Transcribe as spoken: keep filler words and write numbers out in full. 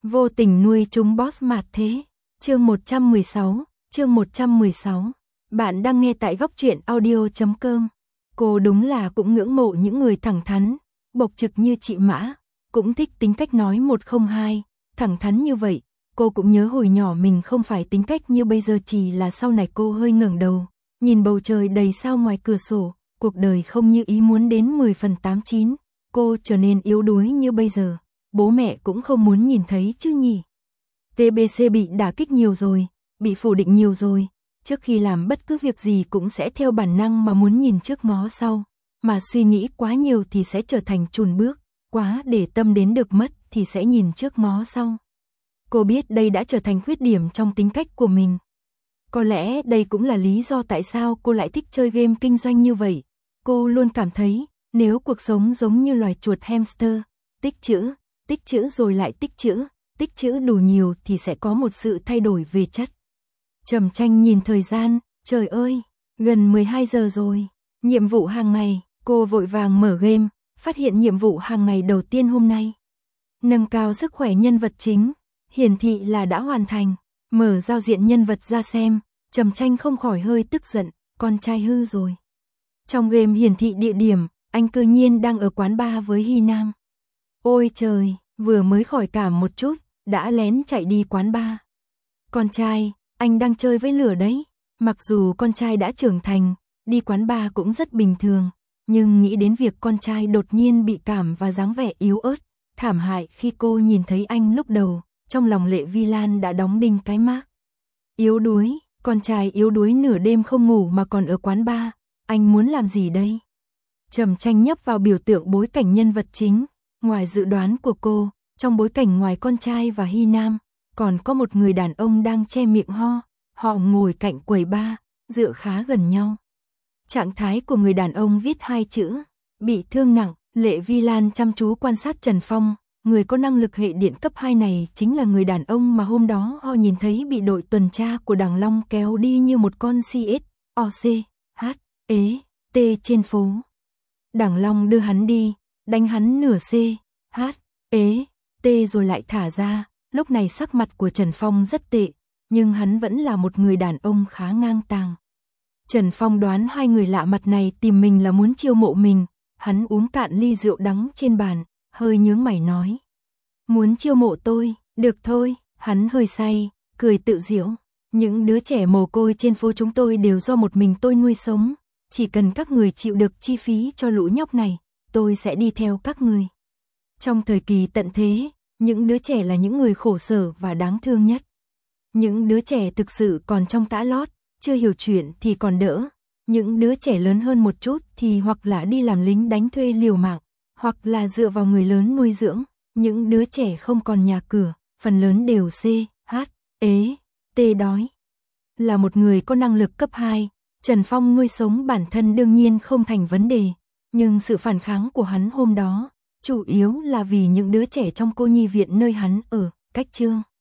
Vô tình nuôi chúng boss mạt thế. Chương một trăm mười sáu, chương một trăm mười sáu. Bạn đang nghe tại góc truyện audio chấm com. Cô đúng là cũng ngưỡng mộ những người thẳng thắn, bộc trực như chị Mã, cũng thích tính cách nói một không hai, thẳng thắn như vậy. Cô cũng nhớ hồi nhỏ mình không phải tính cách như bây giờ, chỉ là sau này cô hơi ngẩng đầu, nhìn bầu trời đầy sao ngoài cửa sổ, cuộc đời không như ý muốn đến mười phần tám chín, cô trở nên yếu đuối như bây giờ. Bố mẹ cũng không muốn nhìn thấy chứ nhỉ. tê bê xê bị đả kích nhiều rồi, bị phủ định nhiều rồi, trước khi làm bất cứ việc gì cũng sẽ theo bản năng mà muốn nhìn trước ngó sau, mà suy nghĩ quá nhiều thì sẽ trở thành chùn bước, quá để tâm đến được mất thì sẽ nhìn trước ngó sau. Cô biết đây đã trở thành khuyết điểm trong tính cách của mình. Có lẽ đây cũng là lý do tại sao cô lại thích chơi game kinh doanh như vậy. Cô luôn cảm thấy, nếu cuộc sống giống như loài chuột hamster, tích trữ, tích trữ rồi lại tích trữ, tích trữ đủ nhiều thì sẽ có một sự thay đổi về chất. Trầm Tranh nhìn thời gian, trời ơi, gần mười hai giờ rồi. Nhiệm vụ hàng ngày, cô vội vàng mở game, phát hiện nhiệm vụ hàng ngày đầu tiên hôm nay. Nâng cao sức khỏe nhân vật chính, hiển thị là đã hoàn thành. Mở giao diện nhân vật ra xem, Trầm Tranh không khỏi hơi tức giận, con trai hư rồi. Trong game hiển thị địa điểm, anh cư nhiên đang ở quán bar với Hy Nam. Ôi trời, vừa mới khỏi cảm một chút, đã lén chạy đi quán bar. Con trai, anh đang chơi với lửa đấy. Mặc dù con trai đã trưởng thành, đi quán bar cũng rất bình thường, nhưng nghĩ đến việc con trai đột nhiên bị cảm và dáng vẻ yếu ớt, thảm hại khi cô nhìn thấy anh lúc đầu, trong lòng Lệ Vi Lan đã đóng đinh cái mác. Yếu đuối, con trai yếu đuối nửa đêm không ngủ mà còn ở quán bar, anh muốn làm gì đây? Trầm Tranh nhấp vào biểu tượng bối cảnh nhân vật chính. Ngoài dự đoán của cô, trong bối cảnh ngoài con trai và Hy Nam, còn có một người đàn ông đang che miệng ho, họ ngồi cạnh quầy bar, dựa khá gần nhau. Trạng thái của người đàn ông viết hai chữ, bị thương nặng. Lệ Vi Lan chăm chú quan sát Trần Phong, người có năng lực hệ điện cấp hai này chính là người đàn ông mà hôm đó họ nhìn thấy bị đội tuần tra của Đằng Long kéo đi như một con xê ét, o xê, hát, ế, tê trên phố. Đằng Long đưa hắn đi, đánh hắn nửa C, H, ế, T rồi lại thả ra. Lúc này sắc mặt của Trần Phong rất tệ, nhưng hắn vẫn là một người đàn ông khá ngang tàng. Trần Phong đoán hai người lạ mặt này tìm mình là muốn chiêu mộ mình. Hắn uống cạn ly rượu đắng trên bàn, hơi nhướng mày nói. Muốn chiêu mộ tôi, được thôi. Hắn hơi say, cười tự giễu. Những đứa trẻ mồ côi trên phố chúng tôi đều do một mình tôi nuôi sống. Chỉ cần các người chịu được chi phí cho lũ nhóc này, tôi sẽ đi theo các người. Trong thời kỳ tận thế, những đứa trẻ là những người khổ sở và đáng thương nhất. Những đứa trẻ thực sự còn trong tã lót, chưa hiểu chuyện thì còn đỡ. Những đứa trẻ lớn hơn một chút thì hoặc là đi làm lính đánh thuê liều mạng, hoặc là dựa vào người lớn nuôi dưỡng. Những đứa trẻ không còn nhà cửa, phần lớn đều C, H, ế, T đói. Là một người có năng lực cấp hai, Trần Phong nuôi sống bản thân đương nhiên không thành vấn đề, nhưng sự phản kháng của hắn hôm đó, chủ yếu là vì những đứa trẻ trong cô nhi viện nơi hắn ở, cách Trương